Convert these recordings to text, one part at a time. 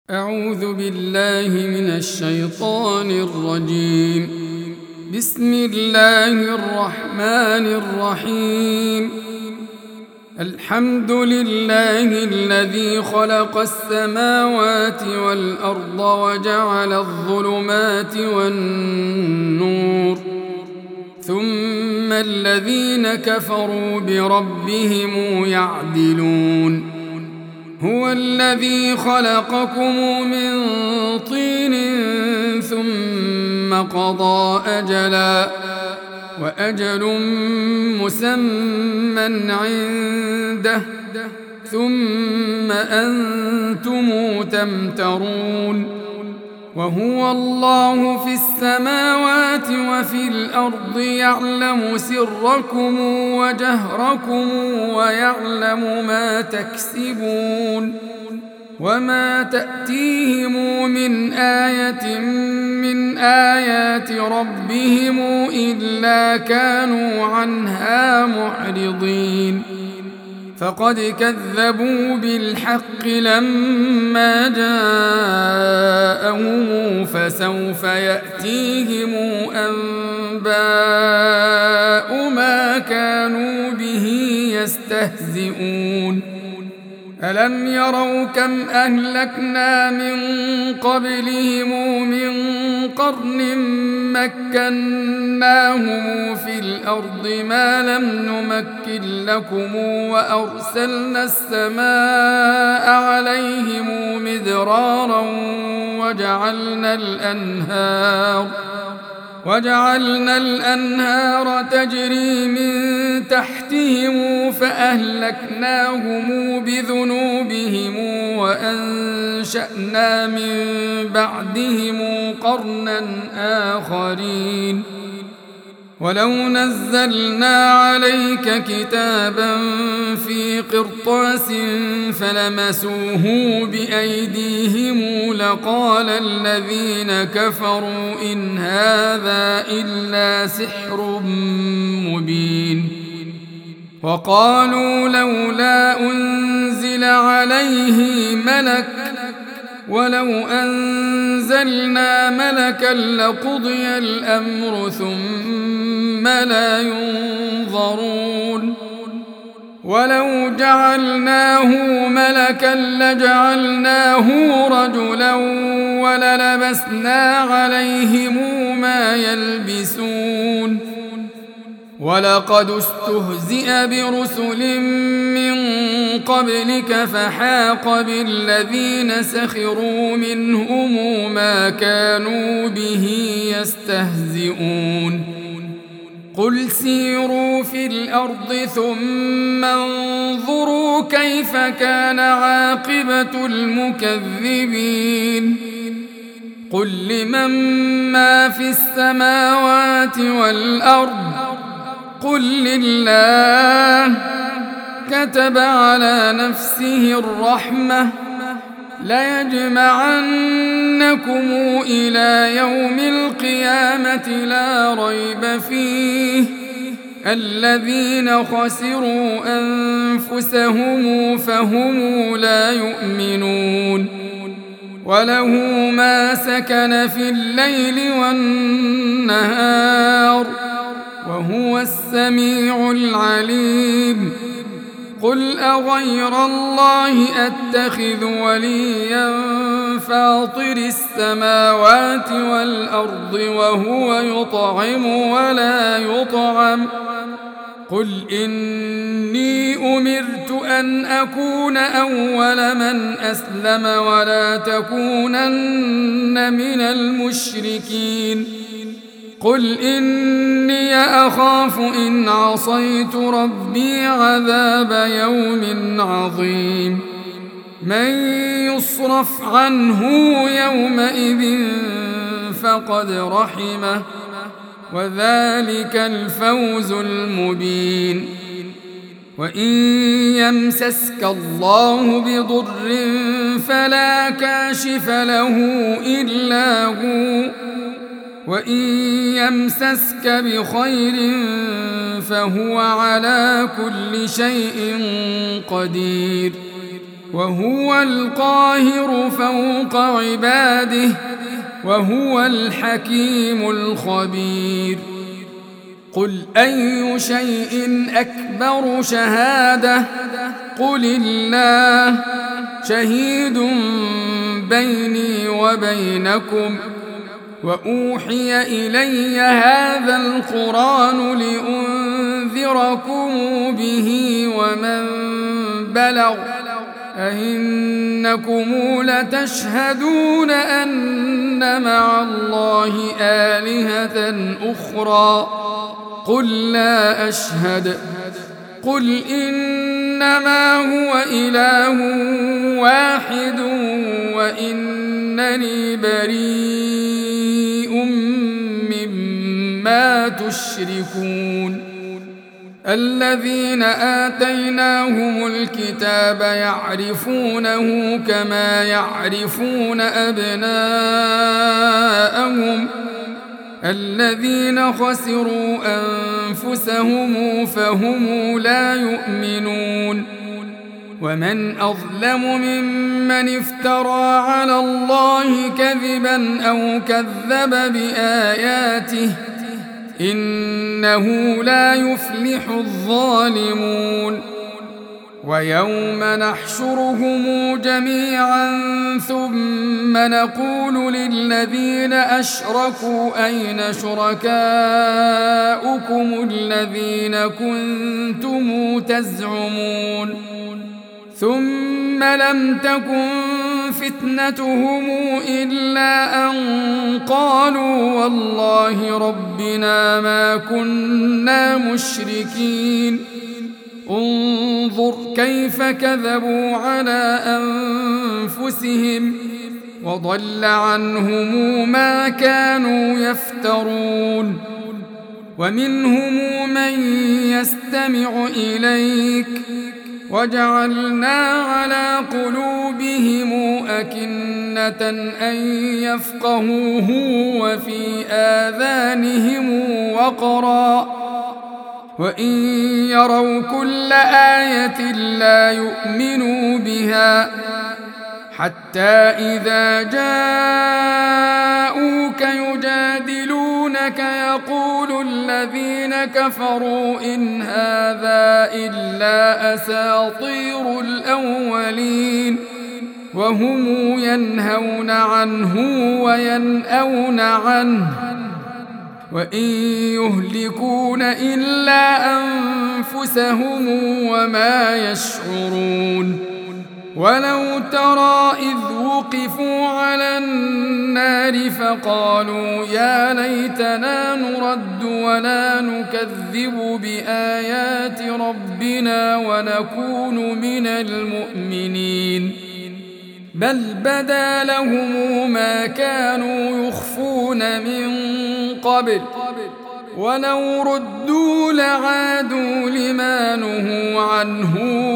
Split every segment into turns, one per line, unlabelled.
أعوذ بالله من الشيطان الرجيم. بسم الله الرحمن الرحيم. الحمد لله الذي خلق السماوات والأرض وجعل الظلمات والنور، ثم الذين كفروا بربهم يعدلون. هو الذي خلقكم من طين ثم قضى أجلا، وأجل مسمى عنده، ثم أنتم تمترون. وهو الله في السماوات وفي الأرض، يعلم سركم وجهركم ويعلم ما تكسبون. وما تأتيهم من آية من آيات ربهم إلا كانوا عنها معرضين. فقد كذبوا بالحق لما جاءهم، فسوف يأتيهم أنباء ما كانوا به يستهزئون. ألم يروا كم أهلكنا من قبلهم من قرن مكناهم في الأرض ما لم نمكن لكم، وأرسلنا السماء عليهم مدرارا وجعلنا الأنهار تجري من تحتهم، فأهلكناهم بذنوبهم وأنشأنا من بعدهم قرنا آخرين. ولو نزلنا عليك كتابا في قرطاس فلمسوه بأيديهم لقال الذين كفروا إن هذا إلا سحر مبين. وقالوا لولا أنزل عليه ملك، ولو أنزلنا ملكا لقضي الأمر ثم لا ينظرون. ولو جعلناه ملكا لجعلناه رجلا وللبسنا عليهم ما يلبسون. ولقد استهزئ برسل من قبلك فحاق بالذين سخروا منهم ما كانوا به يستهزئون. قل سيروا في الأرض ثم انظروا كيف كان عاقبة المكذبين. قل لمن ما في السماوات والأرض، قل لله. كتب على نفسه الرحمة ليجمعنكم إلى يوم القيامة لا ريب فيه. الذين خسروا أنفسهم فهم لا يؤمنون. وله ما سكن في الليل والنهار وهو السميع العليم. قل أغير الله أتخذ وليا فاطر السماوات والأرض وهو يطعم ولا يطعم. قل إني أمرت أن أكون أول من أسلم ولا تكونن من المشركين. قل إني أخاف إن عصيت ربي عذاب يوم عظيم. من يصرف عنه يومئذ فقد رحمه، وذلك الفوز المبين. وإن يمسسك الله بضر فلا كاشف له إلا هو، وإن يمسسك بخير فهو على كل شيء قدير. وهو القاهر فوق عباده وهو الحكيم الخبير. قل أي شيء أكبر شهادة قل الله شهيد بيني وبينكم وأوحي إلي هذا القرآن لأنذركم به ومن بلغ أئنكم لتشهدون أن مع الله آلهة أخرى قل لا أشهد قل إنما هو إله واحد وإنني بريء مما تشركون. الذين آتيناهم الكتاب يعرفونه كما يعرفون أبناءهم الذين خسروا أنفسهم فهم لا يؤمنون. ومن أظلم ممن افترى على الله كذبا أو كذب بآياته إنه لا يفلح الظالمون. ويوم نحشرهم جميعا ثم نقول للذين أشركوا أين شركاؤكم الذين كنتم تزعمون ثم لم تكن فتنتهم إلا أن قالوا والله ربنا ما كنا مشركين. انظر كيف كذبوا على أنفسهم وضل عنهم ما كانوا يفترون. ومنهم من يستمع إليك وجعلنا على قلوبهم أكنة أن يفقهوه وفي آذانهم وقرا وإن يروا كل آية لا يؤمنوا بها حتى إذا جاءوك يجادلونك يقول الذين كفروا إن هذا إلا أساطير الأولين وهم ينهون عنه وينأون عنه وإن يهلكون إلا أنفسهم وما يشعرون. ولو ترى إذ وقفوا على النار فقالوا يا ليتنا نرد ولا نكذب بآيات ربنا ونكون من المؤمنين بل بدا لهم ما كانوا يخفون من قبل ولو ردوا لعادوا لما نهوا عنه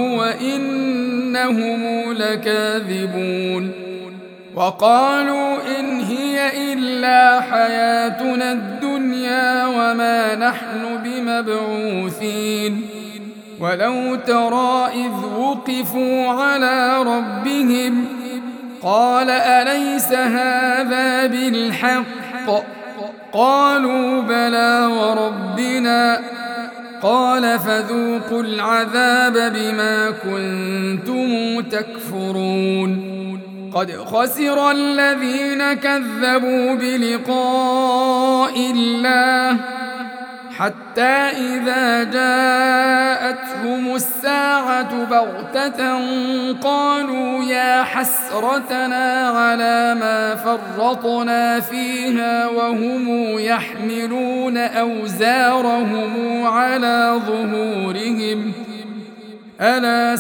وإنهم لكاذبون. وقالوا إن هي إلا حياتنا الدنيا وما نحن بمبعوثين. ولو ترى إذ وقفوا على ربهم قال أليس هذا بالحق قالوا بلى وربنا قال فذوقوا العذاب بما كنتم تكفرون. قد خسر الذين كذبوا بلقاء الله حتى إذا جاءتهم الساعة بغتة قالوا يا حسرتنا على ما فرطنا فيها وهم يحملون أوزارهم على ظهورهم ألا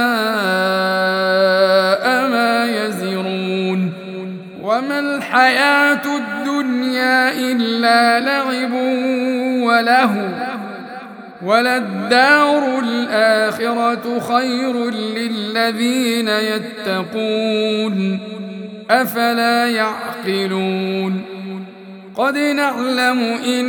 ساء ما يزرون. وما الحياة الدنيا إلا لعب وله وللدار الآخرة خير للذين يتقون أفلا يعقلون. قد نعلم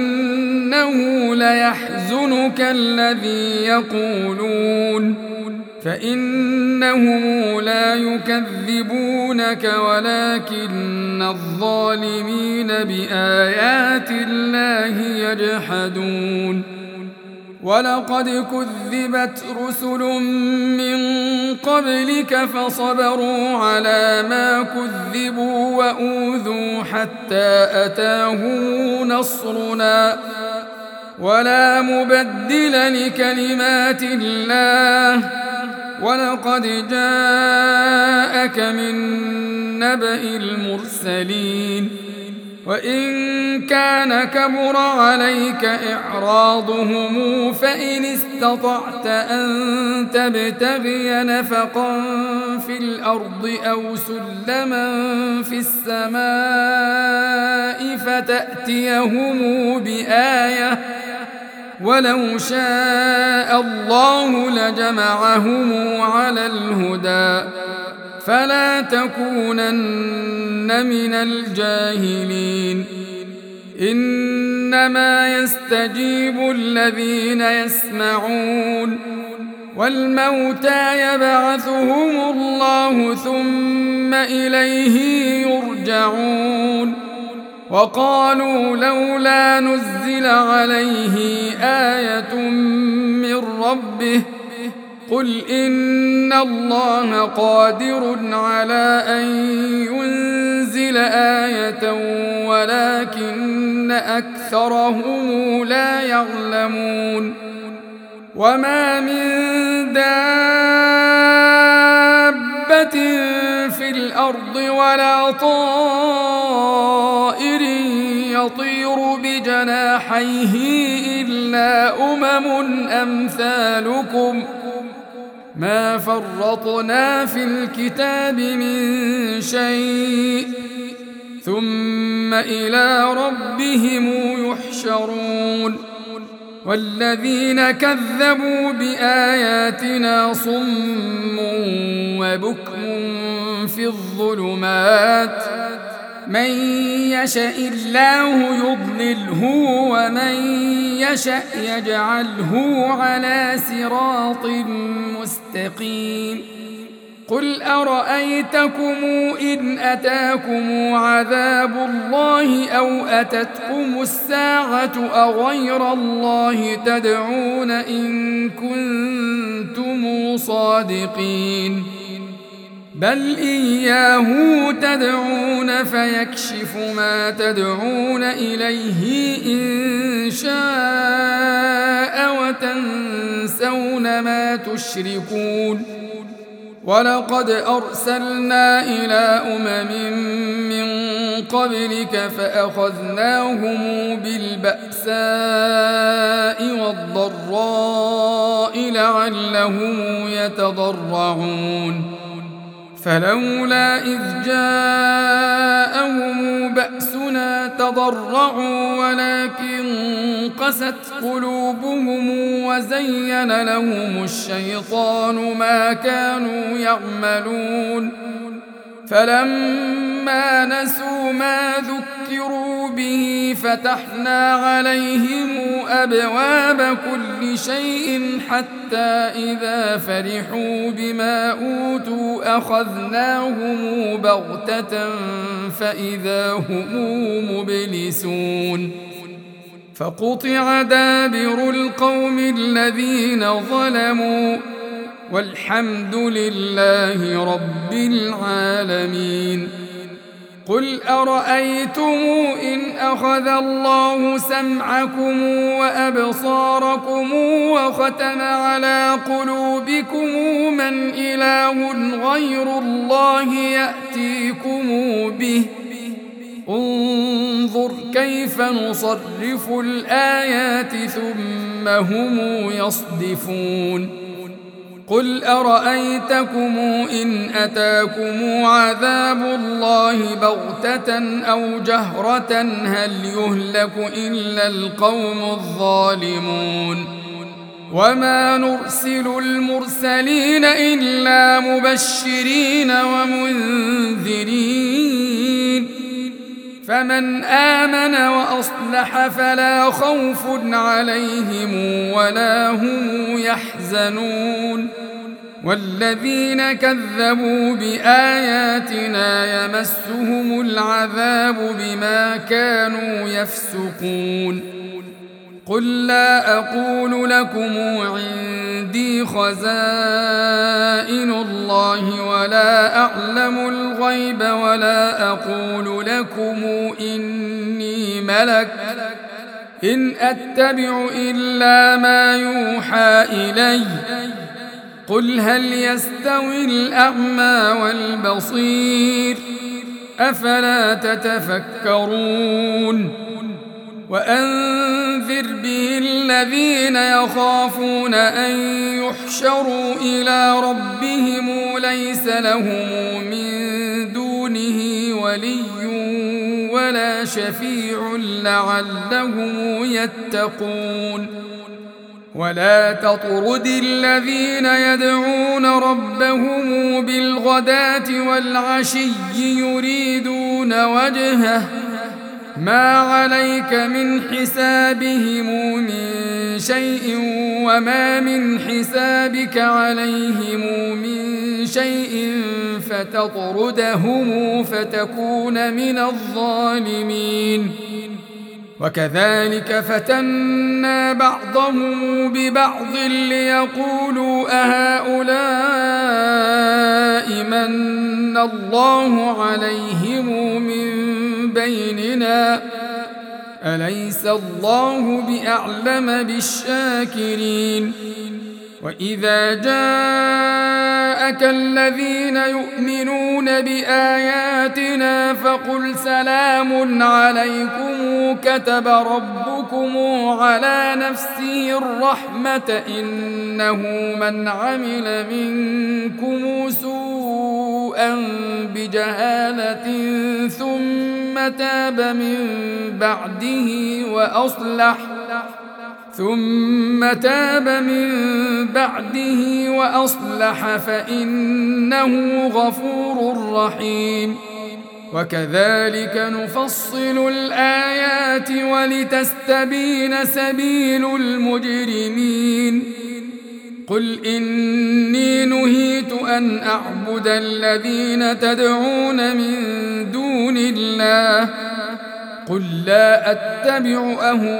إنه ليحزنك الذي يقولون فإنهم لا يكذبونك ولكن الظالمين بآيات الله يجحدون ولقد كذبت رسل من قبلك فصبروا على ما كذبوا وأوذوا حتى أتاهم نصرنا ولا مبدل لكلمات الله ولقد جاءك من نبأ المرسلين وإن كان كبر عليك إعراضهم فإن استطعت أن تبتغي نفقا في الأرض أو سلما في السماء فتأتيهم بآية ولو شاء الله لجمعهم على الهدى فلا تكونن من الجاهلين إنما يستجيب الذين يسمعون والموتى يبعثهم الله ثم إليه يرجعون وقالوا لولا نزل عليه آية من ربه قل إن الله قادر على أن ينزل آية ولكن أكثرهم لا يعلمون وما من دابة في الأرض ولا طائر يطير بجناحيه إلا أمثالكم ما فرطنا في الكتاب من شيء ثم إلى ربهم يحشرون والذين كذبوا بآياتنا صم وبكم في الظلمات من يشاء الله يضلله ومن يشاء يجعله على صراط مستقيم قل أرأيتكم إن أتاكم عذاب الله أو أتتكم الساعة أغير الله تدعون إن كنتم صادقين بل إياه تدعون فيكشف ما تدعون إليه إن شاء وتنسون ما تشركون ولقد أرسلنا إلى من قبلك فأخذناهم بالبأساء والضراء لعلهم يتضرعون فلولا إذ جاءهم بأسنا تضرعوا ولكن قست قلوبهم وزين لهم الشيطان ما كانوا يعملون فلما نسوا ما ذكروا به فتحنا عليهم أبواب كل شيء حتى إذا فرحوا بما أوتوا أخذناهم بغتة فإذا هم مبلسون فقطع دابر القوم الذين ظلموا والحمد لله رب العالمين قل أرأيتم إن أخذ الله سمعكم وأبصاركم وختم على قلوبكم من إله غير الله يأتيكم به انظر كيف نصرف الآيات ثم هم يصدفون قل أرأيتكم إن أتاكم عذاب الله بغتة أو جهرة هل يهلك إلا القوم الظالمون وما نرسل المرسلين إلا مبشرين ومنذرين فمن آمن وأصلح فلا خوف عليهم ولا هم يحزنون والذين كذبوا بآياتنا يمسهم العذاب بما كانوا يفسقون قل لا أقول لكم عندي خزائن الله ولا أعلم الغيب ولا أقول لكم إني ملك إن أتبع إلا ما يوحى إلي قل هل يستوي الأعمى والبصير أفلا تتفكرون وأنذر به الذين يخافون أن يحشروا إلى ربهم ليس لهم من دونه ولي ولا شفيع لعلهم يتقون ولا تطرد الذين يدعون ربهم بالغداة والعشي يريدون وجهه ما عليك من حسابهم من شيء وما من حسابك عليهم من شيء فتطردهم فتكون من الظالمين وكذلك فتنا بعضهم ببعض ليقولوا أهؤلاء من الله عليهم من بيننا أليس الله بأعلم بالشاكرين وإذا جاءك الذين يؤمنون بآياتنا فقل سلام عليكم كتب ربكم على نفسه الرحمة إنه من عمل منكم سوءا بجهالة ثم تاب من بعده وأصلح فإنه غفور رحيم وكذلك نفصل الآيات ولتستبين سبيل المجرمين قل إني نهيت أن أعبد الذين تدعون من دون الله قل لا أتبع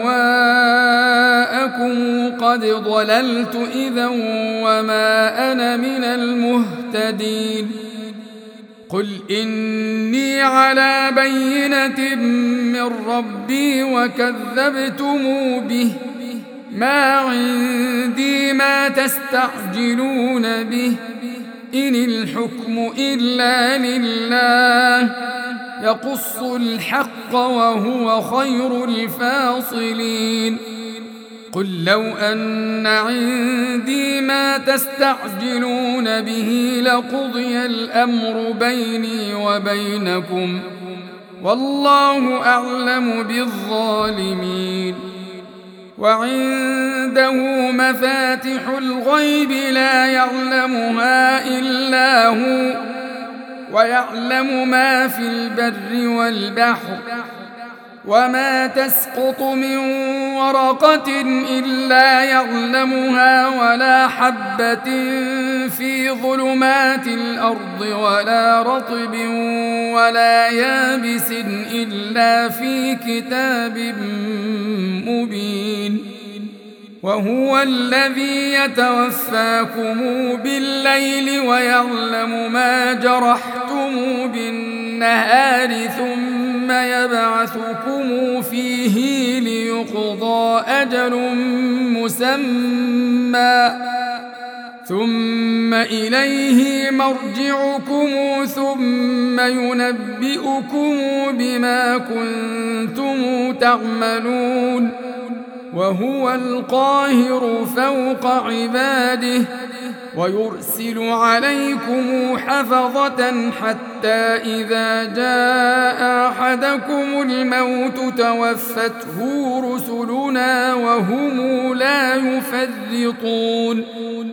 أهواءكم قد ضللت إذا وما أنا من المهتدين قل إني على بينة من ربي وكذبتم به ما عندي ما تستعجلون به إن الحكم إلا لله يقص الحق وهو خير الفاصلين قل لو أن عندي ما تستعجلون به لقضي الأمر بيني وبينكم والله أعلم بالظالمين وعنده مفاتح الغيب لا يعلمها إلا هو ويعلم ما في البر والبحر وما تسقط من ورقة إلا يعلمها ولا حبة في ظلمات الأرض ولا رطب ولا يابس إلا في كتاب مبين وهو الذي يتوفاكم بالليل ويعلم ما جرحتم بالنهار ثم يبعثكم فيه ليقضى أجل مسمى ثم إليه مرجعكم ثم ينبئكم بما كنتم تعملون وهو القاهر فوق عباده ويرسل عليكم حفظة حتى إذا جاء أحدكم الموت توفته رسلنا وهم لا يفرطون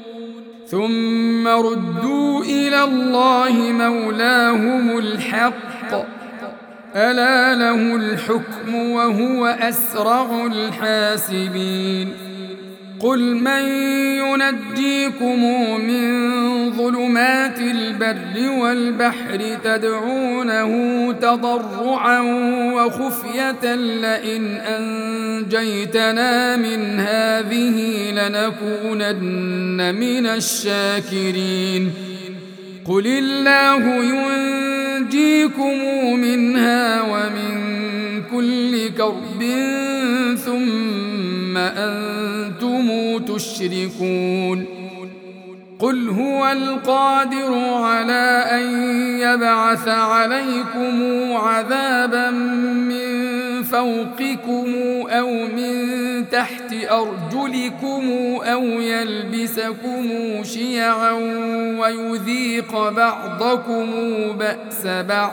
ثم ردوا إلى الله مولاهم الحق ألا له الحكم وهو أسرع الحاسبين قل من ينجيكم من ظلمات البر والبحر تدعونه تضرعا وخفية لئن أنجيتنا من هذه لنكونن من الشاكرين قل الله ينجيكم منها ومن كل كرب ثم أنتم تشركون قل هو القادر على أن يبعث عليكم عذابا من فوقكم أو من تحت أرجلكم أو يلبسكم شيعا ويذيق بعضكم بأس بعض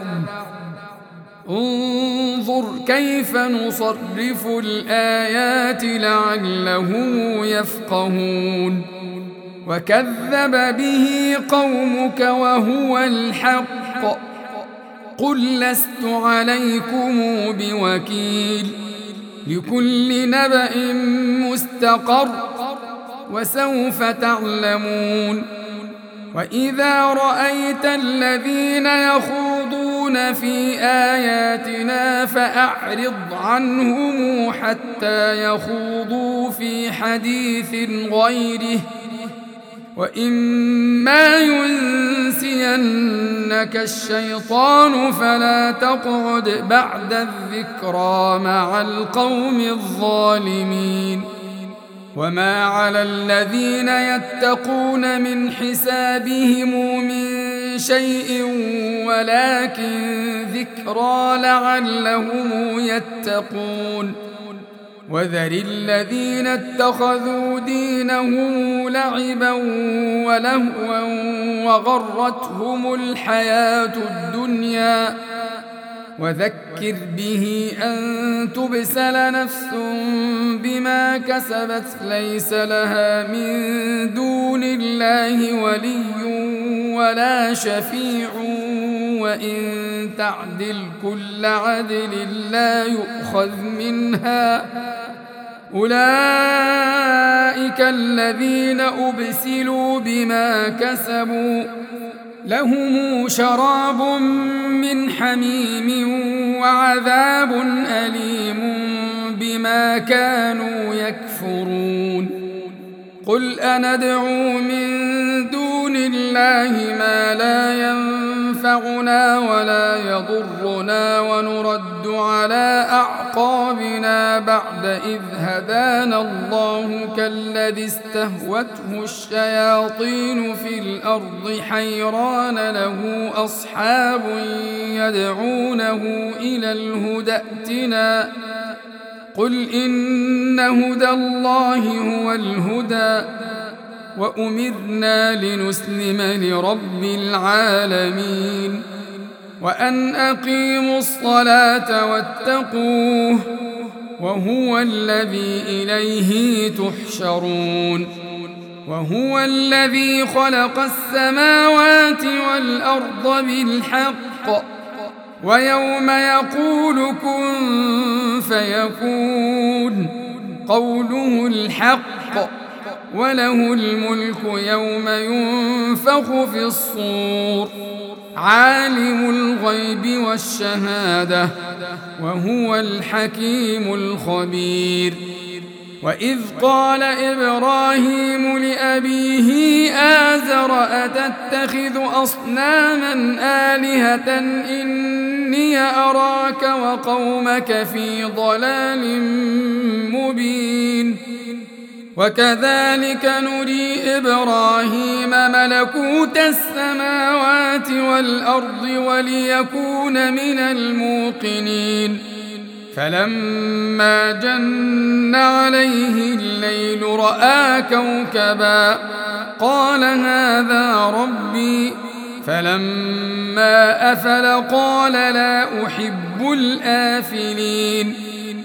انظر كيف نصرف الآيات لعلهم يفقهون وكذب به قومك وهو الحق قل لست عليكم بوكيل لكل نبأ مستقر وسوف تعلمون وإذا رأيت الذين يخوضون في آياتنا فأعرض عنهم حتى يخوضوا في حديث غيره وإما ينسينك الشيطان فلا تقعد بعد الذكرى مع القوم الظالمين وما على الذين يتقون من حسابهم من شيء ولكن ذكرى لعلهم يتقون وذر الذين اتخذوا دينهم لعبا ولهوا وغرتهم الحياة الدنيا وذكر به أن تبسل نفس بما كسبت ليس لها من دون الله ولي ولا شفيع وإن تعدل كل عدل لا يؤخذ منها أولئك الذين أبسلوا بما كسبوا لهم شراب من حميم وعذاب أليم بما كانوا يكفرون قل أندعو من دون الله ما لا ينفعنا ولا يضرنا ونرد على أعقابنا بعد إذ هدانا الله كالذي استهوته الشياطين في الأرض حيران له أصحاب يدعونه إلى الهدى ائتنا قل إن هدى الله هو الهدى وأمرنا لنسلم لرب العالمين وأن أقيموا الصلاة واتقوه وهو الذي إليه تحشرون وهو الذي خلق السماوات والأرض بالحق ويوم يقول كن فيكون قوله الحق وله الملك يوم ينفخ في الصور عالم الغيب والشهادة وهو الحكيم الخبير وإذ قال إبراهيم لأبيه آزر أتتخذ أصناما آلهة إني أراك وقومك في ضلال مبين وكذلك نري إبراهيم ملكوت السماوات والأرض وليكون من الموقنين فلما جن عليه الليل رأى كوكبا قال هذا ربي فلما أفل قال لا أحب الآفلين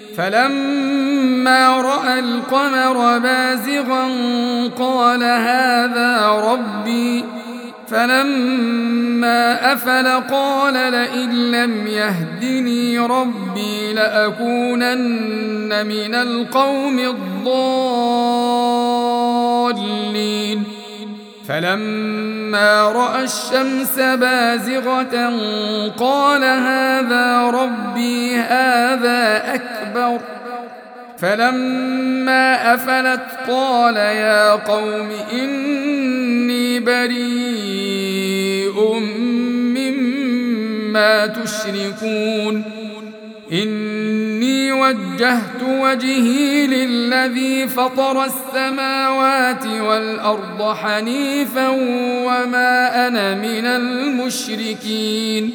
فلما رأى القمر بازغا قال هذا ربي فلما أفل قال لئن لم يهدني ربي لأكونن من القوم الضالين فلما رأى الشمس بازغة قال هذا ربي هذا أكبر فلما أفلت قال يا قوم إني بريء مما تشركون إني وجهت وجهي للذي فطر السماوات والأرض حنيفا وما أنا من المشركين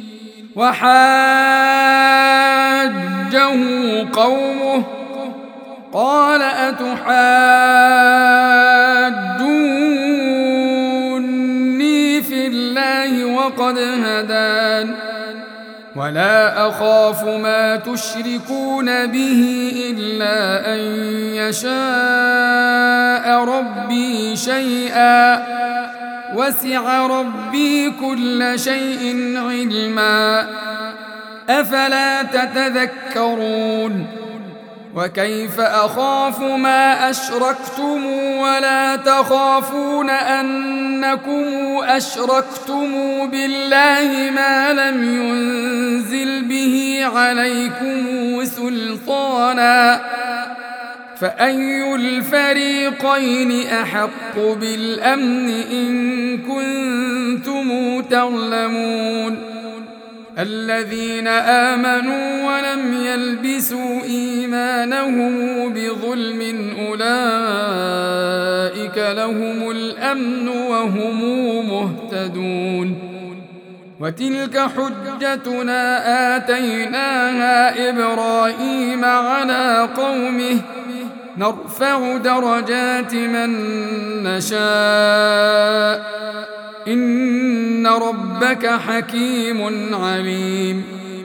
وحاجه قومه قال أتحاجوني في الله وقد هدان ولا أخاف ما تشركون به إلا أن يشاء ربي شيئا وسع ربي كل شيء علما أفلا تتذكرون وكيف أخاف ما أشركتم ولا تخافون أنكم أشركتم بالله ما لم ينزل به عليكم سلطانا فأي الفريقين أحق بالأمن إن كنتم تعلمون الذين آمنوا ولم يلبسوا إيمانهم بظلم أولئك لهم الأمن وهم مهتدون وتلك حجتنا آتيناها إبراهيم على قومه نرفع درجات من نشاء إن ربك حكيم عليم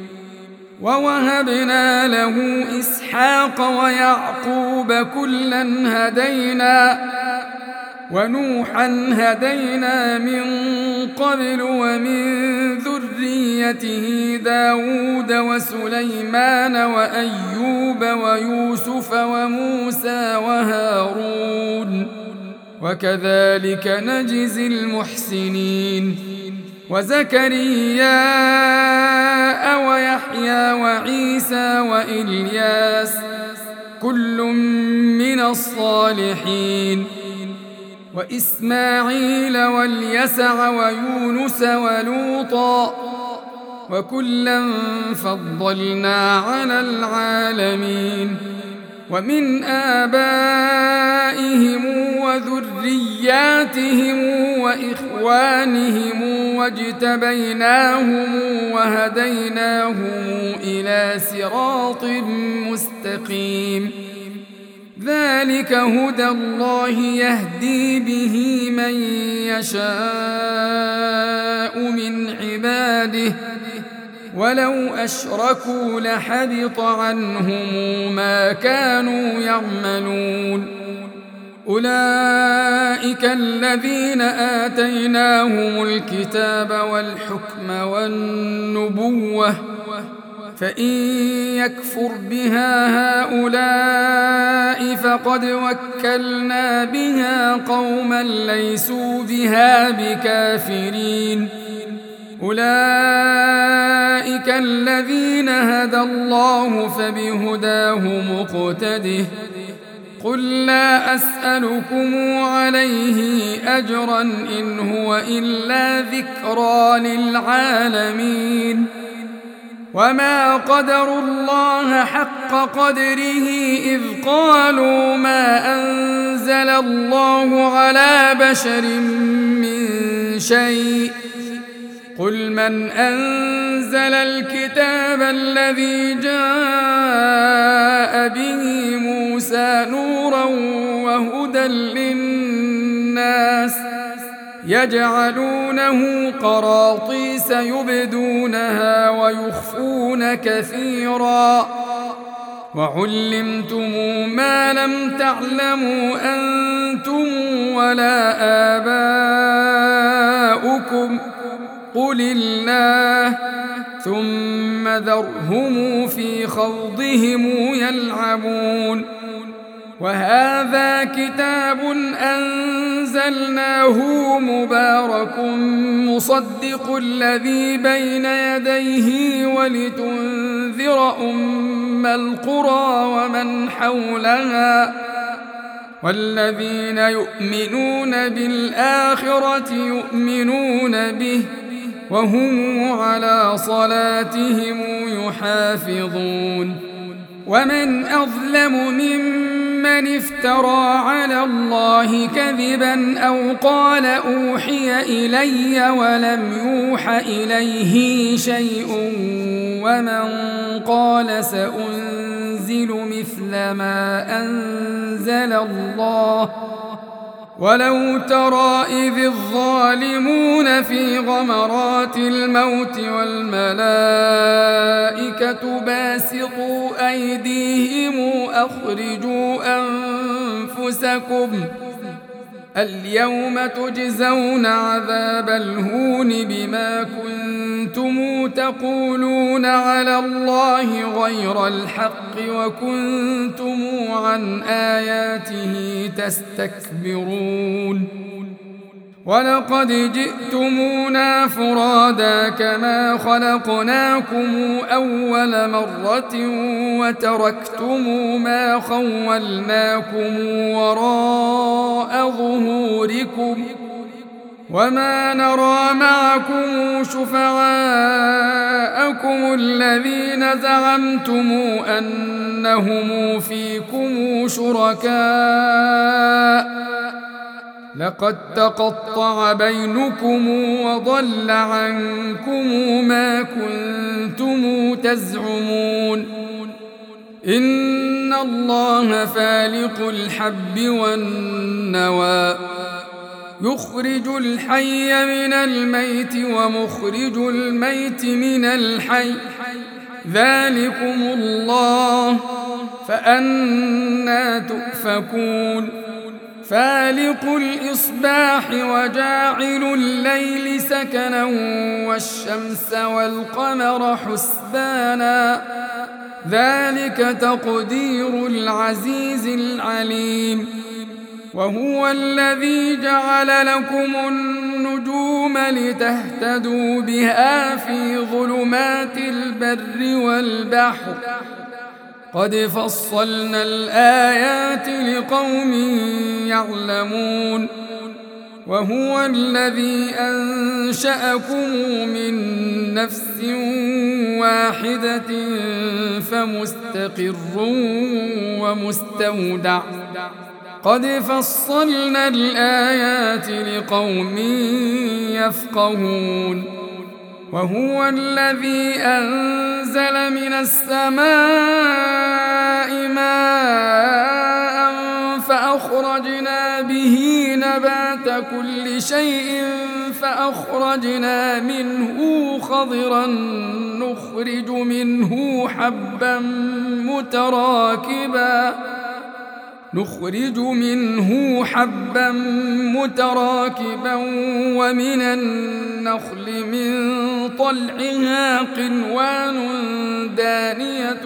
ووهبنا له إسحاق ويعقوب كلا هدينا ونوحا هدينا من قبل ومن ذريته داود وسليمان وأيوب ويوسف وموسى وهارون وكذلك نجزي المحسنين وزكريا ويحيى وعيسى وإلياس كل من الصالحين وإسماعيل واليسع ويونس ولوطا وكلا فضلنا على العالمين ومن آبائهم وذرياتهم وإخوانهم واجتبيناهم وهديناهم إلى صراط مستقيم ذلك هدى الله يهدي به من يشاء من عباده ولو أشركوا لحبط عنهم ما كانوا يعملون أولئك الذين آتيناهم الكتاب والحكم والنبوة فإن يكفر بها هؤلاء فقد وكلنا بها قوما ليسوا بها بكافرين أولئك الذين هدى الله فبهداه مقتده قل لا أسألكم عليه أجرا إن هو إلا ذكرى للعالمين وما قدروا الله حق قدره إذ قالوا ما أنزل الله على بشر من شيء قل من أنزل الكتاب الذي جاء به موسى نورا وهدى للناس يجعلونه قراطيس يبدونها ويخفون كثيرا وعلمتم ما لم تعلموا أنتم ولا قل الله ثم ذرهم في خوضهم يلعبون وهذا كتاب أنزلناه مبارك مصدق الذي بين يديه ولتنذر أم القرى ومن حولها والذين يؤمنون بالآخرة يؤمنون به وهم على صلاتهم يحافظون ومن أظلم ممن افترى على الله كذبا أو قال أوحي إلي ولم يوح إليه شيء ومن قال سأنزل مثل ما أنزل الله ولو ترى إذ الظالمون في غمرات الموت والملائكة باسطوا أيديهم أخرجوا أنفسكم اليوم تجزون عذاب الهون بما كنتم تقولون على الله غير الحق وكنتم عن آياته تستكبرون ولقد جئتمونا فرادا كما خلقناكم أول مرة وتركتم ما خولناكم وراء ظهوركم وما نرى معكم شفعاءكم الذين زعمتم أنهم فيكم شركاء لقد تقطع بينكم وضل عنكم ما كنتم تزعمون إن الله فالق الحب والنوى يخرج الحي من الميت ومخرج الميت من الحي ذلكم الله فأنى تؤفكون فالق الإصباح وجاعل الليل سكنا والشمس والقمر حسبانا ذلك تقدير العزيز العليم وهو الذي جعل لكم النجوم لتهتدوا بها في ظلمات البر والبحر قد فصلنا الآيات لقوم يعلمون وهو الذي أنشأكم من نفس واحدة فمستقر ومستودع قد فصلنا الآيات لقوم يفقهون وهو الذي أنزل من السماء ماء فأخرجنا به نبات كل شيء فأخرجنا منه خضرا نخرج منه حبا متراكبا ومن النخل من طلعها قنوان دانية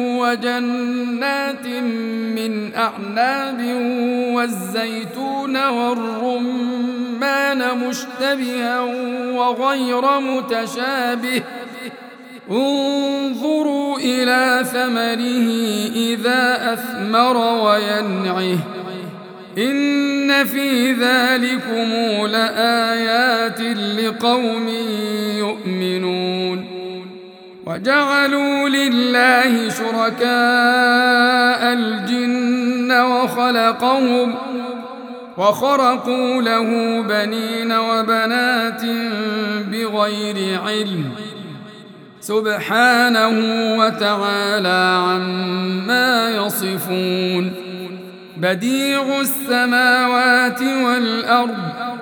وجنات من أعناب والزيتون والرمان مشتبها وغير متشابه انظروا إلى ثمره إذا أثمر وينعه إن في ذلكم لآيات لقوم يؤمنون وجعلوا لله شركاء الجن وخرقوا له بنين وبنات بغير علم سبحانه وتعالى عما يصفون بديع السماوات والأرض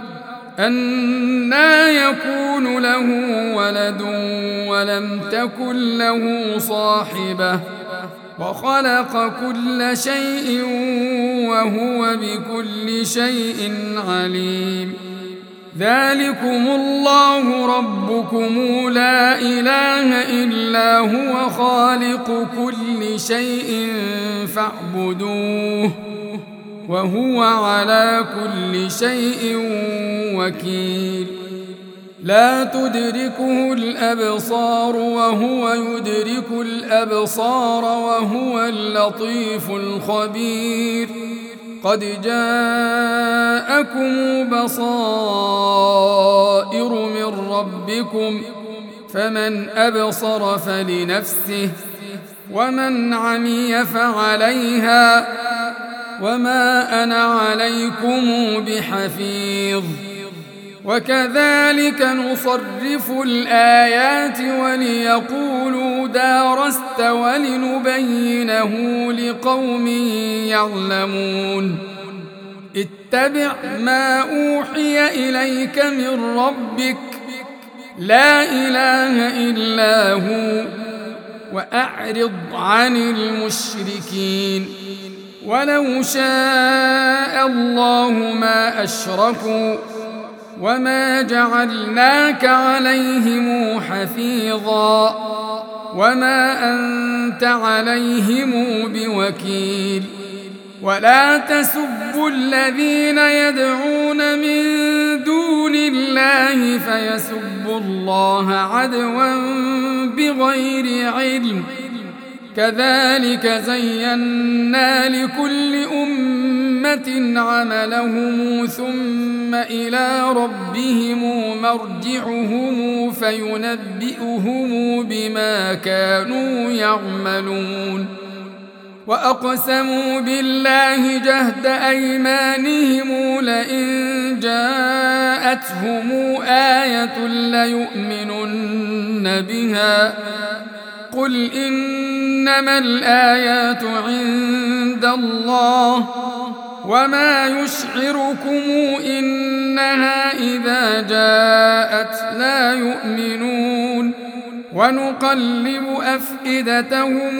أنى يكون له ولد ولم تكن له صاحبة وخلق كل شيء وهو بكل شيء عليم ذلكم الله ربكم لا إله إلا هو خالق كل شيء فاعبدوه وهو على كل شيء وكيل لا تدركه الأبصار وهو يدرك الأبصار وهو اللطيف الخبير قد جاءكم بصائر من ربكم فمن أبصر فلنفسه ومن عمي فعليها وما أنا عليكم بحفيظ وكذلك نصرف الآيات وليقولوا درست ولنبينه لقوم يعلمون اتبع ما أوحي إليك من ربك لا إله إلا هو وأعرض عن المشركين ولو شاء الله ما أشركوا وما جعلناك عليهم حفيظا وما أنت عليهم بوكيل ولا تسبوا الذين يدعون من دون الله فيسبوا الله عدوا بغير علم كذلك زينا لكل أمة عملهم ثم إلى ربهم مرجعهم فينبئهم بما كانوا يعملون وأقسموا بالله جهد أيمانهم لئن جاءتهم آية ليؤمنن بها قل إنما الآيات عند الله وما يشعركم إنها إذا جاءت لا يؤمنون ونقلب أفئدتهم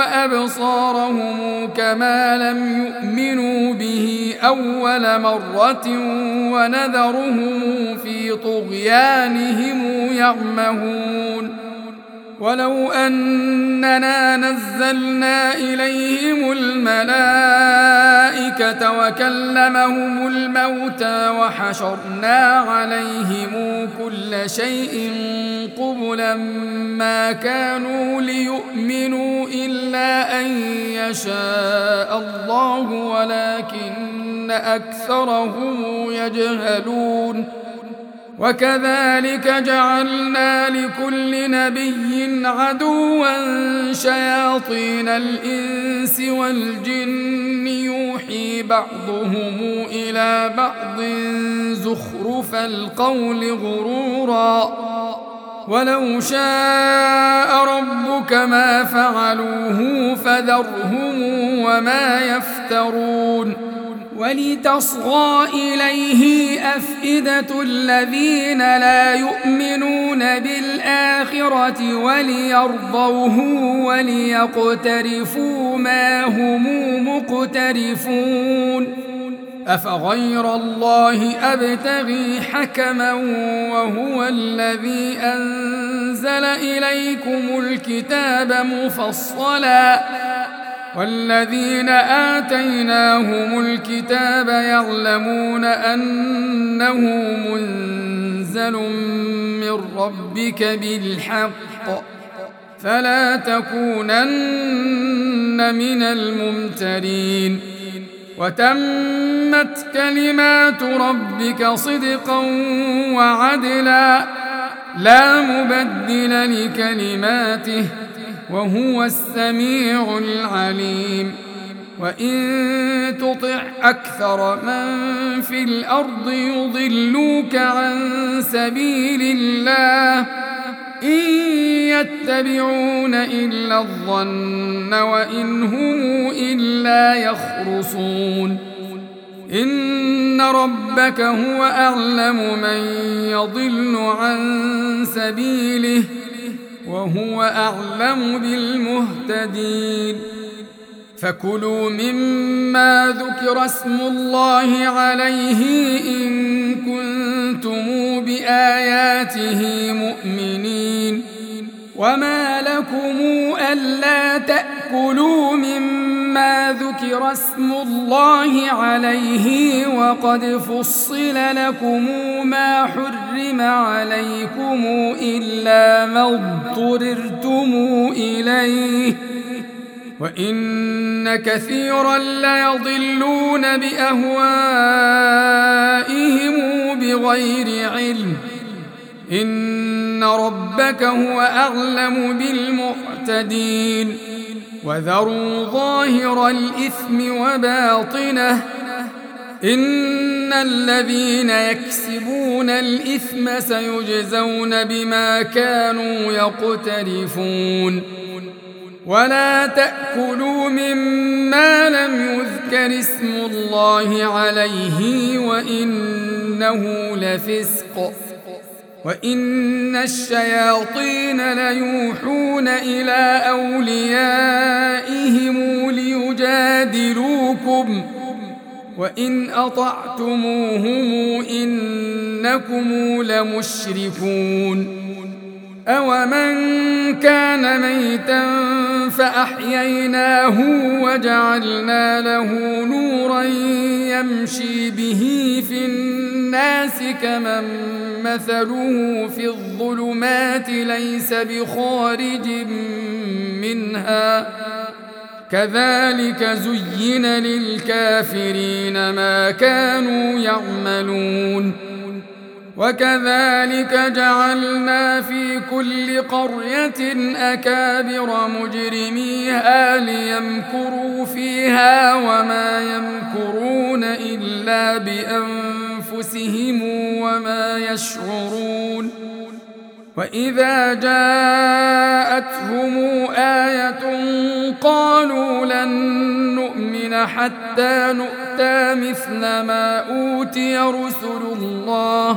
وأبصارهم كما لم يؤمنوا به أول مرة ونذرهم في طغيانهم يعمهون ولو أننا نزلنا إليهم الملائكة وكلمهم الموتى وحشرنا عليهم كل شيء قبلا ما كانوا ليؤمنوا إلا أن يشاء الله ولكن أكثرهم يجهلون وكذلك جعلنا لكل نبي عدوا شياطين الإنس والجن يوحي بعضهم إلى بعض زخرف القول غرورا ولو شاء ربك ما فعلوه فذرهم وما يفترون ولتصغى إليه أفئدة الذين لا يؤمنون بالآخرة وليرضوه وليقترفوا ما هم مقترفون أفغير الله أبتغي حكما وهو الذي أنزل إليكم الكتاب مفصلا والذين آتيناهم الكتاب يعلمون أنه منزل من ربك بالحق فلا تكونن من الممترين وتمت كلمات ربك صدقا وعدلا لا مبدل لكلماته وهو السميع العليم وإن تطع أكثر من في الأرض يضلوك عن سبيل الله إن يتبعون إلا الظن وإن هم إلا يخرصون إن ربك هو أعلم من يضل عن سبيله وهو أعلم بالمهتدين فكلوا مما ذكر اسم الله عليه إن كنتم بآياته مؤمنين وما لكم ألا تأكلوا مما ذكر اسم الله عليه وقد فصل لكم ما حرم عليكم إلا ما اضطررتم إليه وإن كثيرا ليضلون بأهوائهم بغير علم إن ربك هو أعلم بالمعتدين وذروا ظاهر الإثم وباطنه إن الذين يكسبون الإثم سيجزون بما كانوا يقترفون ولا تأكلوا مما لم يذكر اسم الله عليه وإنه لفسق وإن الشياطين ليوحون إلى أوليائهم ليجادلوكم وإن أطعتموهم إنكم لمشركون أومن كان ميتا فأحييناه وجعلنا له نورا يمشي به في الناس كمن مثله في الظلمات ليس بخارج منها كذلك زين للكافرين ما كانوا يعملون وكذلك جعلنا في كل قرية أكابر مجرميها ليمكروا فيها وما يمكرون إلا بأنفسهم وما يشعرون وإذا جاءتهم آية قالوا لن نؤمن حتى نؤتى مثل ما أوتي رسل الله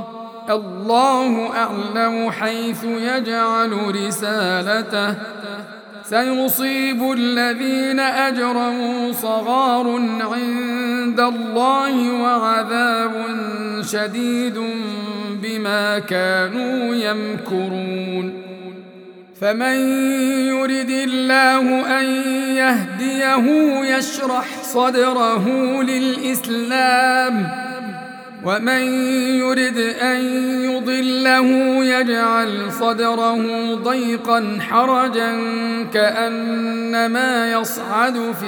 أعلم حيث يجعل رسالته سيصيب الذين أجرموا صغار عند الله وعذاب شديد بما كانوا يمكرون فمن يرد الله أن يهديه يشرح صدره للإسلام ومن يرد أن يضله يجعل صدره ضيقا حرجا كأنما يصعد في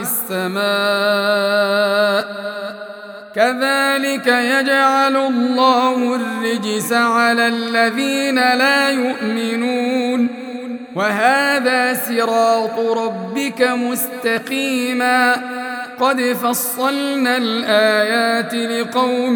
السماء كذلك يجعل الله الرجس على الذين لا يؤمنون وهذا صراط ربك مستقيما قد فصلنا الآيات لقوم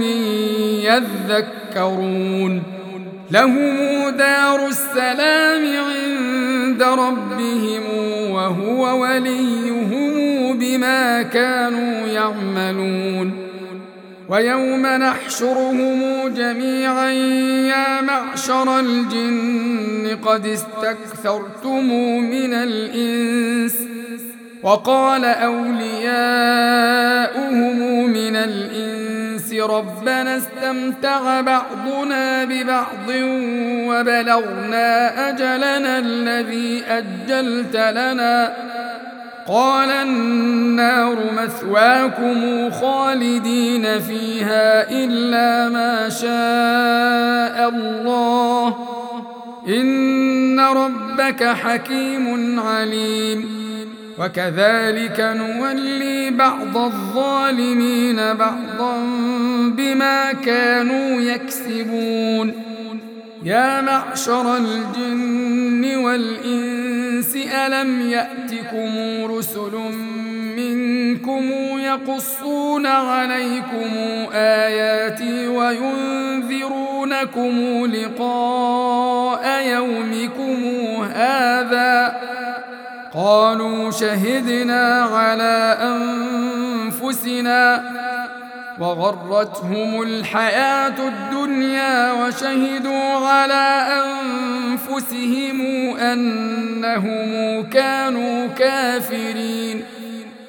يذكرون لهم دار السلام عند ربهم وهو وليهم بما كانوا يعملون ويوم نحشرهم جميعا يا معشر الجن قد استكثرتم من الإنس وقال أولياؤهم من الإنس ربنا استمتع بعضنا ببعض وبلغنا أجلنا الذي أجلت لنا قال النار مثواكم خالدين فيها إلا ما شاء الله إن ربك حكيم عليم وكذلك نولي بعض الظالمين بعضا بما كانوا يكسبون يا معشر الجن والإنس ألم يأتكم رسل منكم يقصون عليكم آياتي وينذرونكم لقاء يومكم هذا قالوا شهدنا على أنفسنا وغرتهم الحياة الدنيا وشهدوا على أنفسهم أنهم كانوا كافرين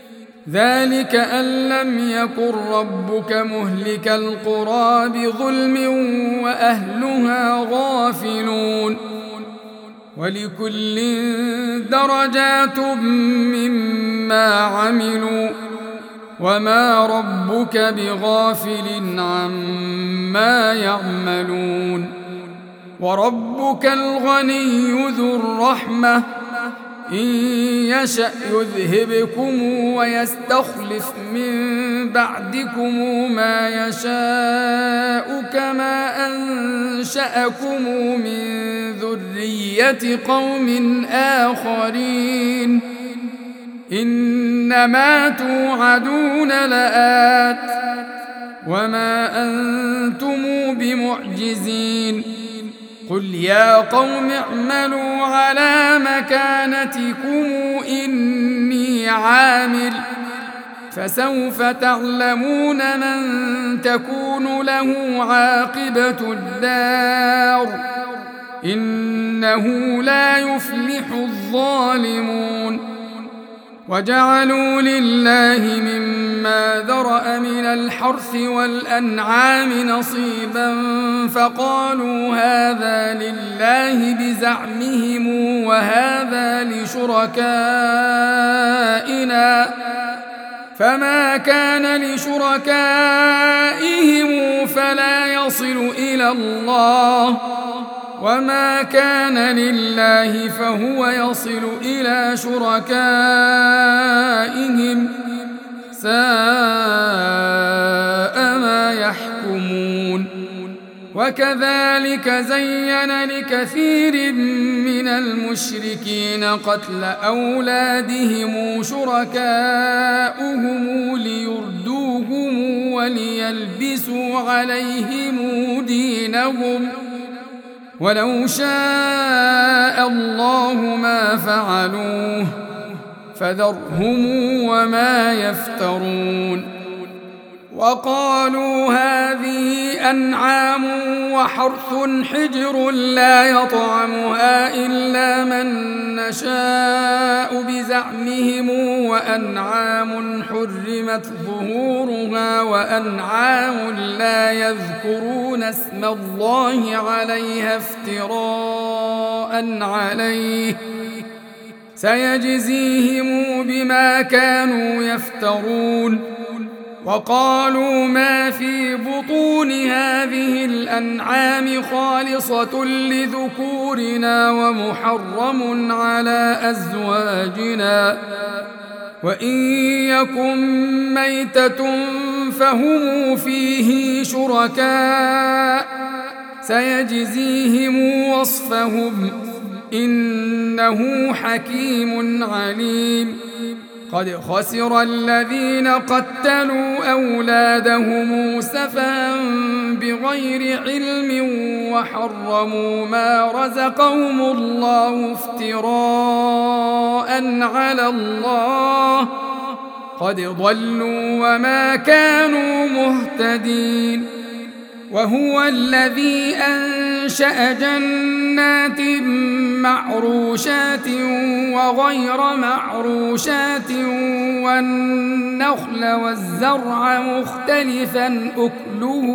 ذلك أن لم يكن ربك مهلك القرى بظلم وأهلها غافلون ولكل درجات مما عملوا وما ربك بغافل عما يعملون وربك الغني ذو الرحمة إن يشأ يذهبكم ويستخلف من بعدكم ما يشاء كما أنشأكم من ذرية قوم آخرين إنما توعدون لآت وما أنتم بمعجزين قل يا قوم اعملوا على مكانتكم إني عامل فسوف تعلمون من تكون له عاقبة الدار إنه لا يفلح الظالمون وجعلوا لله مما ذرأ من الحرث والأنعام نصيبا فقالوا هذا لله بزعمهم وهذا لشركائنا فما كان لشركائهم فلا يصل إلى الله وما كان لله فهو يصل إلى شركائهم ساء ما يحكمون وكذلك زين لكثير من المشركين قتل أولادهم شركاؤهم ليردوهم وليلبسوا عليهم دينهم ولو شاء الله ما فعلوه فذرهم وما يفترون وقالوا هذه أنعام وحرث حجر لا يطعمها إلا من نشاء بزعمهم وأنعام حرمت ظهورها وأنعام لا يذكرون اسم الله عليها افتراء عليه سيجزيهم بما كانوا يفترون وقالوا ما في بطون هذه الأنعام خالصة لذكورنا ومحرم على أزواجنا وإن يكن ميتة فهم فيه شركاء سيجزيهم وصفهم إنه حكيم عليم قد خسر الذين قتلوا أولادهم سفها بغير علم وحرموا ما رزقهم الله افتراء على الله قد ضلوا وما كانوا مهتدين وهو الذي أنشأ جنات معروشات وغير معروشات والنخل والزرع مختلفا أكله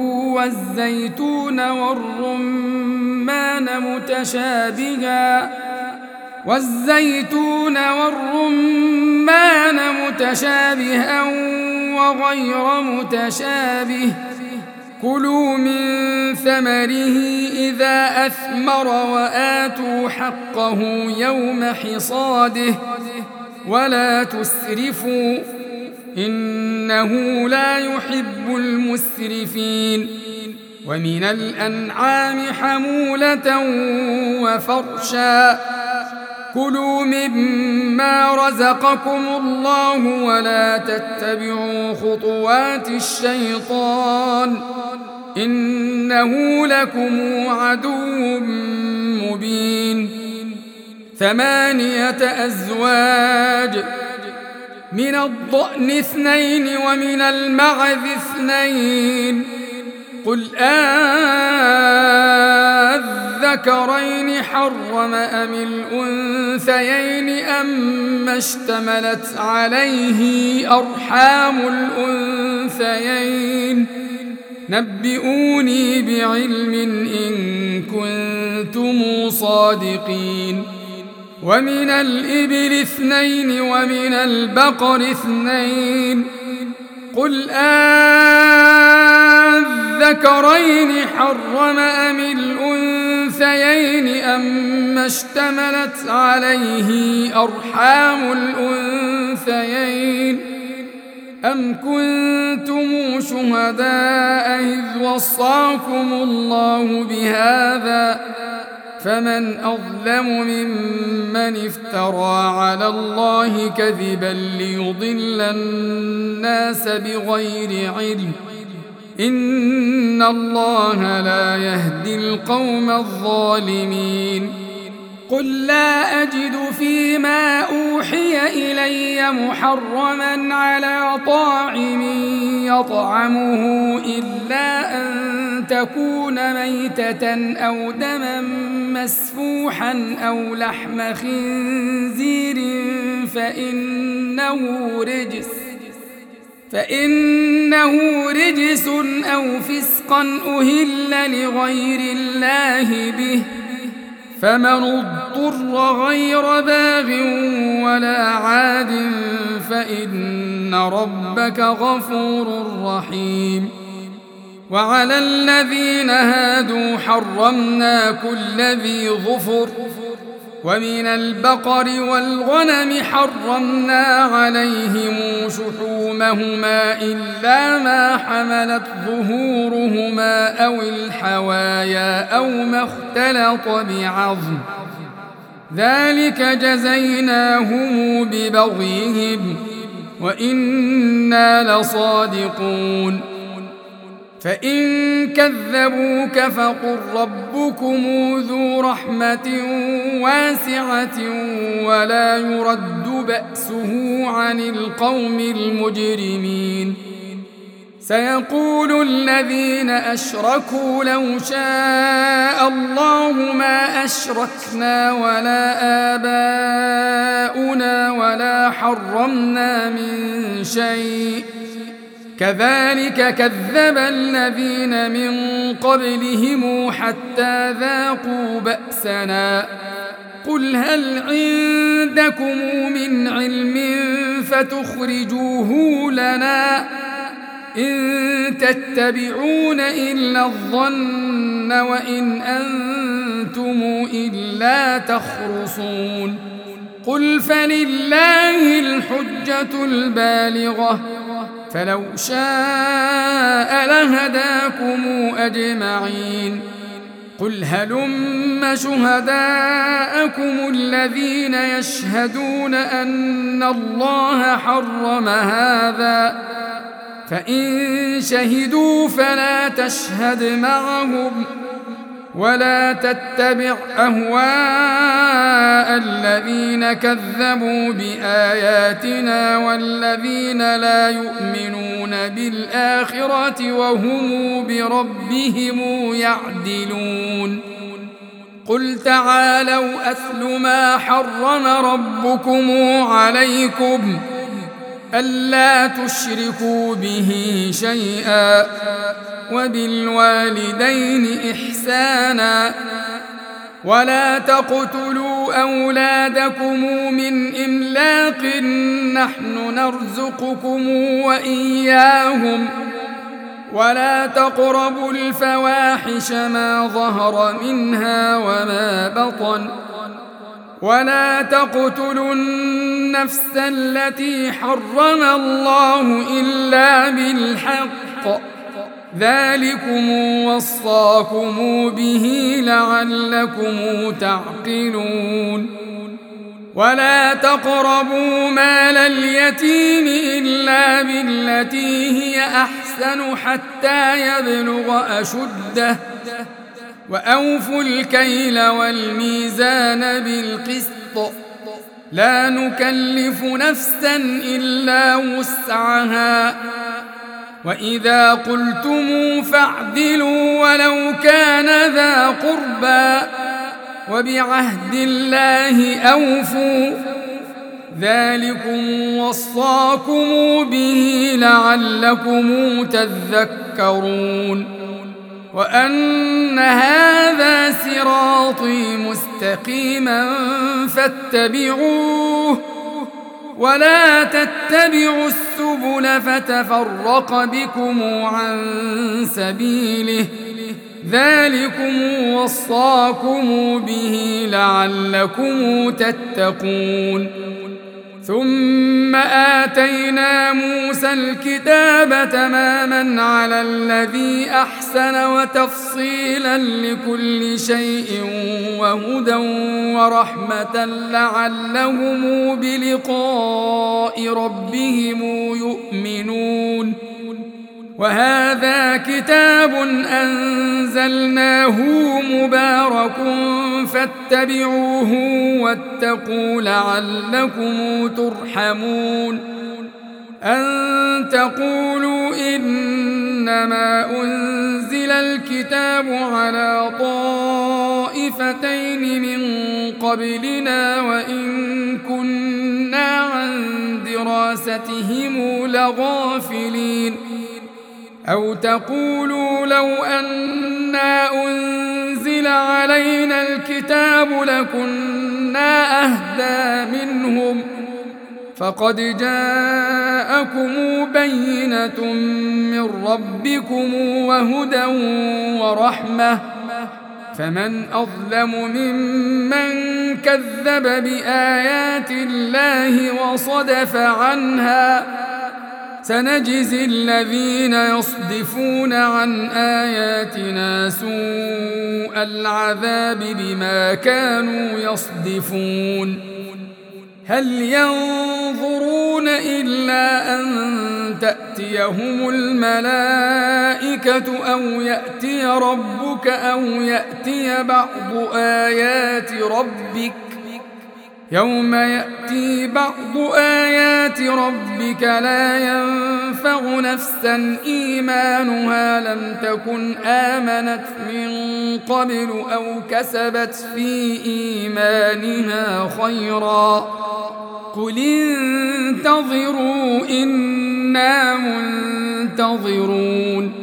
والزيتون والرمان متشابها وغير متشابه كلوا من ثمره إذا أثمر وآتوا حقه يوم حصاده ولا تسرفوا إنه لا يحب المسرفين ومن الأنعام حمولة وفرشا كلوا مما رزقكم الله ولا تتبعوا خطوات الشيطان إنه لكم عدو مبين 8 أزواج من الضأن 2 ومن المعز 2 قل أذكرين حرم أم الأنثيين أما اشتملت عليه أرحام الأنثيين نبئوني بعلم إن كنتم صادقين ومن الإبل 2 ومن البقر 2 قل أذكرين حرم أم الأنثيين أما اشتملت عليه أرحام الأنثيين أم كنتم شهداء إذ وصاكم الله بهذا فمن أظلم ممن افترى على الله كذبا ليضل الناس بغير علم إن الله لا يهدي القوم الظالمين قل لا أجد فيما أوحي إلي محرما على طاعم يطعمه إلا أن تكون ميتة أو دما مسفوحا أو لحم خنزير فإنه رجس أو فسقا أهل لغير الله به فمن اضطر غير باغ ولا عاد فإن ربك غفور رحيم وعلى الذين هادوا حرمنا كل ذي ظفر ومن البقر والغنم حرمنا عليهم شحومهما إلا ما حملت ظهورهما أو الحوايا أو ما اختلط بعظم ذلك جزيناهم ببغيهم وإنا لصادقون فإن كذبوك فقل ربكم ذو رحمة واسعة ولا يرد بأسه عن القوم المجرمين سيقول الذين أشركوا لو شاء الله ما أشركنا ولا آباؤنا ولا حرمنا من شيء كذلك كذب الذين من قبلهم حتى ذاقوا بأسنا قل هل عندكم من علم فتخرجوه لنا إن تتبعون إلا الظن وإن أنتم إلا تخرصون قل فلله الحجة البالغة فلو شاء لهداكم أجمعين قل هلم شهداءكم الذين يشهدون أن الله حرم هذا فإن شهدوا فلا تشهد معهم ولا تتبع أهواء الذين كذبوا بآياتنا والذين لا يؤمنون بالآخرة وهم بربهم يعدلون قل تعالوا أتل ما حرم ربكم عليكم ألا تشركوا به شيئا وبالوالدين إحسانا ولا تقتلوا أولادكم من إملاق نحن نرزقكم وإياهم ولا تقربوا الفواحش ما ظهر منها وما بطن ولا تقتلوا النفس التي حرم الله إلا بالحق ذلكم وصاكم به لعلكم تعقلون ولا تقربوا مال اليتيم إلا بالتي هي أحسن حتى يبلغ أشده وأوفوا الكيل والميزان بالقسط لا نكلف نفسا إلا وسعها وإذا قلتم فاعدلوا ولو كان ذا قربى وبعهد الله أوفوا ذلكم وصاكم به لعلكم تذكرون وأن هذا صراطي مستقيما فاتبعوه ولا تتبعوا السبل فتفرق بكم عن سبيله ذلكم وصاكم به لعلكم تتقون ثم آتينا موسى الكتاب تماما على الذي أحسن وتفصيلا لكل شيء وهدى ورحمة لعلهم بلقاء ربهم يؤمنون وهذا كتاب أنزلناه مبارك فاتبعوه واتقوا لعلكم ترحمون أن تقولوا إنما أنزل الكتاب على طائفتين من قبلنا وإن كنا عن دراستهم لغافلين أو تقولوا لو أنا أنزل علينا الكتاب لكنا أهدى منهم فقد جاءكم بينة من ربكم وهدى ورحمة فمن أظلم ممن كذب بآيات الله وصدف عنها سنجزي الذين يصدفون عن آياتنا سوء العذاب بما كانوا يصدفون هل ينظرون إلا أن تأتيهم الملائكة أو يأتي ربك أو يأتي بعض آيات ربك يوم يأتي بعض آيات ربك لا ينفع نفسا إيمانها لم تكن آمنت من قبل أو كسبت في إيمانها خيرا قل انتظروا إنا منتظرون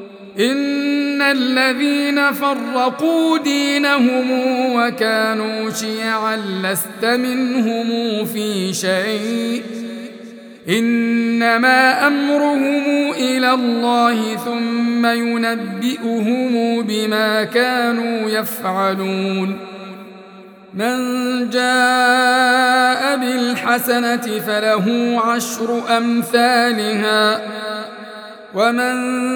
إن الذين فرقوا دينهم وكانوا شيعا لست منهم في شيء إنما أمرهم إلى الله ثم ينبئهم بما كانوا يفعلون من جاء بالحسنة فله 10 أمثالها ومن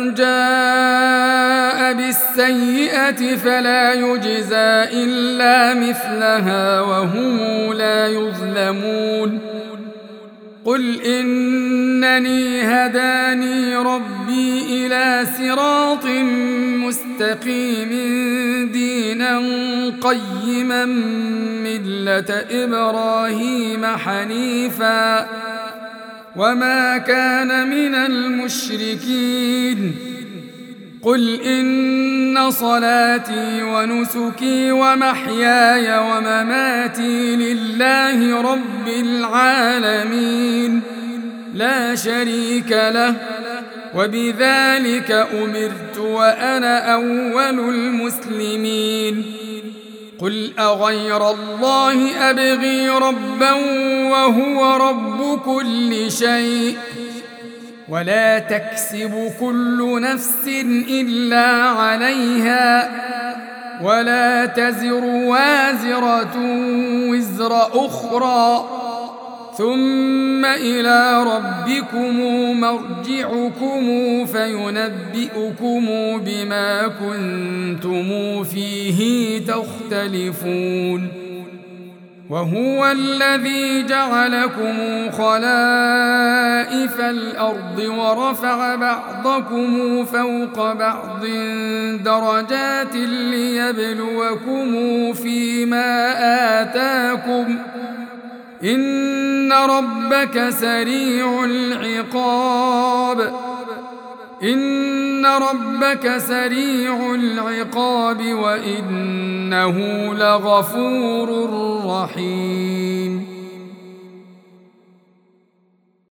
جاء بالسيئة فلا يجزى إلا مثلها وهم لا يظلمون قل إنني هداني ربي إلى صراط مستقيم دينا قيما ملة إبراهيم حنيفا وما كان من المشركين قل إن صلاتي ونسكي ومحياي ومماتي لله رب العالمين لا شريك له وبذلك أمرت وأنا أول المسلمين قل أغير الله أبغي ربا وهو رب كل شيء ولا تكسب كل نفس إلا عليها ولا تزر وازرة وزر أخرى ثم إلى ربكم مرجعكم فينبئكم بما كنتم فيه تختلفون وهو الذي جعلكم خلائف الأرض ورفع بعضكم فوق بعض درجات ليبلوكم فيما آتاكم إن ربك سريع العقاب إن ربك سريع العقاب وإنه لغفور رحيم